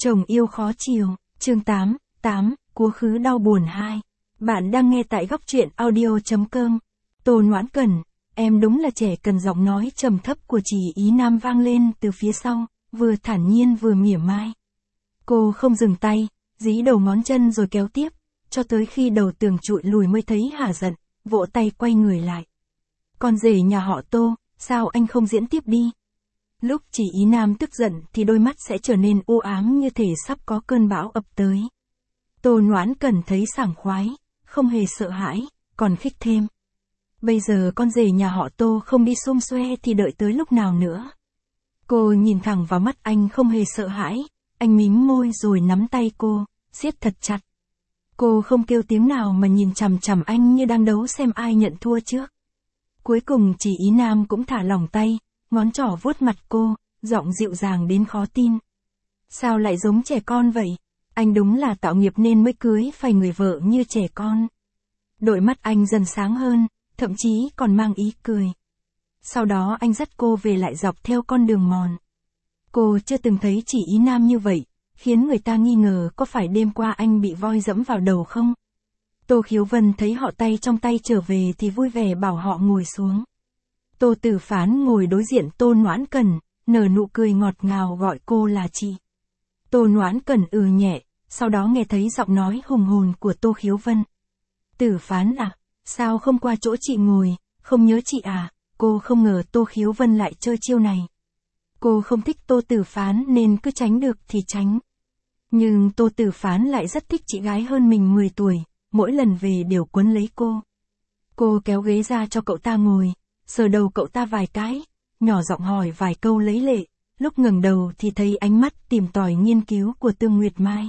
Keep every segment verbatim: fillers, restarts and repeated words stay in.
Chồng yêu khó chiều, chương tám, tám, Quá khứ đau buồn hai. Bạn đang nghe tại góc truyện audio chấm com. Tô Noãn Cẩn, em đúng là trẻ cần, giọng nói trầm thấp của chị Ý Nam vang lên từ phía sau, vừa thản nhiên vừa mỉa mai. Cô không dừng tay, dí đầu ngón chân rồi kéo tiếp, cho tới khi đầu tường trụi lùi mới thấy hả giận, vỗ tay quay người lại. Con rể nhà họ Tô, sao anh không diễn tiếp đi? Lúc chị Ý Nam tức giận thì đôi mắt sẽ trở nên u ám như thể sắp có cơn bão ập tới. Tô Noãn Cẩn thấy sảng khoái, không hề sợ hãi, còn khích thêm. Bây giờ con rể nhà họ Tô không đi xôm xoe thì đợi tới lúc nào nữa? Cô nhìn thẳng vào mắt anh không hề sợ hãi, anh mím môi rồi nắm tay cô, siết thật chặt. Cô không kêu tiếng nào mà nhìn chằm chằm anh như đang đấu xem ai nhận thua trước. Cuối cùng chị Ý Nam cũng thả lỏng tay, ngón trỏ vuốt mặt cô, giọng dịu dàng đến khó tin. Sao lại giống trẻ con vậy? Anh đúng là tạo nghiệp nên mới cưới phải người vợ như trẻ con. Đôi mắt anh dần sáng hơn, thậm chí còn mang ý cười. Sau đó anh dắt cô về lại dọc theo con đường mòn. Cô chưa từng thấy chị Ý Nam như vậy, khiến người ta nghi ngờ có phải đêm qua anh bị voi dẫm vào đầu không? Tô Khiếu Vân thấy họ tay trong tay trở về thì vui vẻ bảo họ ngồi xuống. Tô Tử Phán ngồi đối diện Tô Noãn Cẩn, nở nụ cười ngọt ngào gọi cô là chị. Tô Noãn Cẩn ừ nhẹ, sau đó nghe thấy giọng nói hùng hồn của Tô Khiếu Vân. Tử Phán à, sao không qua chỗ chị ngồi, không nhớ chị à? Cô không ngờ Tô Khiếu Vân lại chơi chiêu này. Cô không thích Tô Tử Phán nên cứ tránh được thì tránh. Nhưng Tô Tử Phán lại rất thích chị gái hơn mình mười tuổi, mỗi lần về đều quấn lấy cô. Cô kéo ghế ra cho cậu ta ngồi, sờ đầu cậu ta vài cái, nhỏ giọng hỏi vài câu lấy lệ, lúc ngẩng đầu thì thấy ánh mắt tìm tòi nghiên cứu của Tương Nguyệt Mai.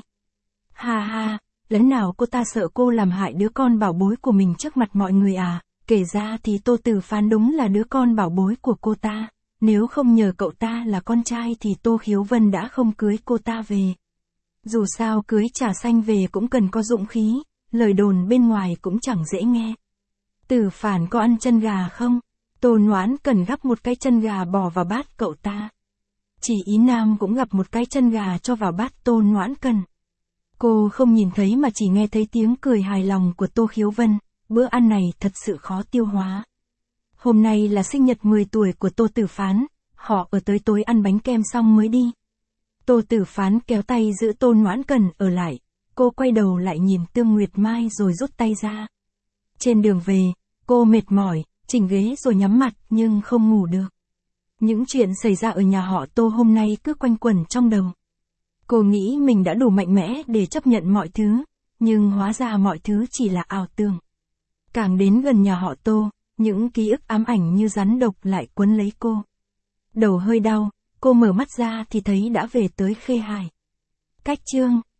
Ha ha, lần nào cô ta sợ cô làm hại đứa con bảo bối của mình trước mặt mọi người à? Kể ra thì Tô Tử Phán đúng là đứa con bảo bối của cô ta, nếu không nhờ cậu ta là con trai thì Tô Khiếu Vân đã không cưới cô ta về. Dù sao cưới trà xanh về cũng cần có dũng khí, lời đồn bên ngoài cũng chẳng dễ nghe. Tử Phán có ăn chân gà không? Tô Noãn Cẩn gắp một cái chân gà bỏ vào bát cậu ta. Chị Ý Nam cũng gắp một cái chân gà cho vào bát Tô Noãn Cẩn. Cô không nhìn thấy mà chỉ nghe thấy tiếng cười hài lòng của Tô Khiếu Vân, bữa ăn này thật sự khó tiêu hóa. Hôm nay là sinh nhật mười tuổi của Tô Tử Phán, họ ở tới tối ăn bánh kem xong mới đi. Tô Tử Phán kéo tay giữ Tô Noãn Cẩn ở lại, cô quay đầu lại nhìn Tương Nguyệt Mai rồi rút tay ra. Trên đường về, cô mệt mỏi, chỉnh ghế rồi nhắm mặt nhưng không ngủ được. Những chuyện xảy ra ở nhà họ Tô hôm nay cứ quanh quẩn trong đầu. Cô nghĩ mình đã đủ mạnh mẽ để chấp nhận mọi thứ, nhưng hóa ra mọi thứ chỉ là ảo tưởng. Càng đến gần nhà họ Tô, những ký ức ám ảnh như rắn độc lại quấn lấy cô. Đầu hơi đau, cô mở mắt ra thì thấy đã về tới Khê Hải. Cách chương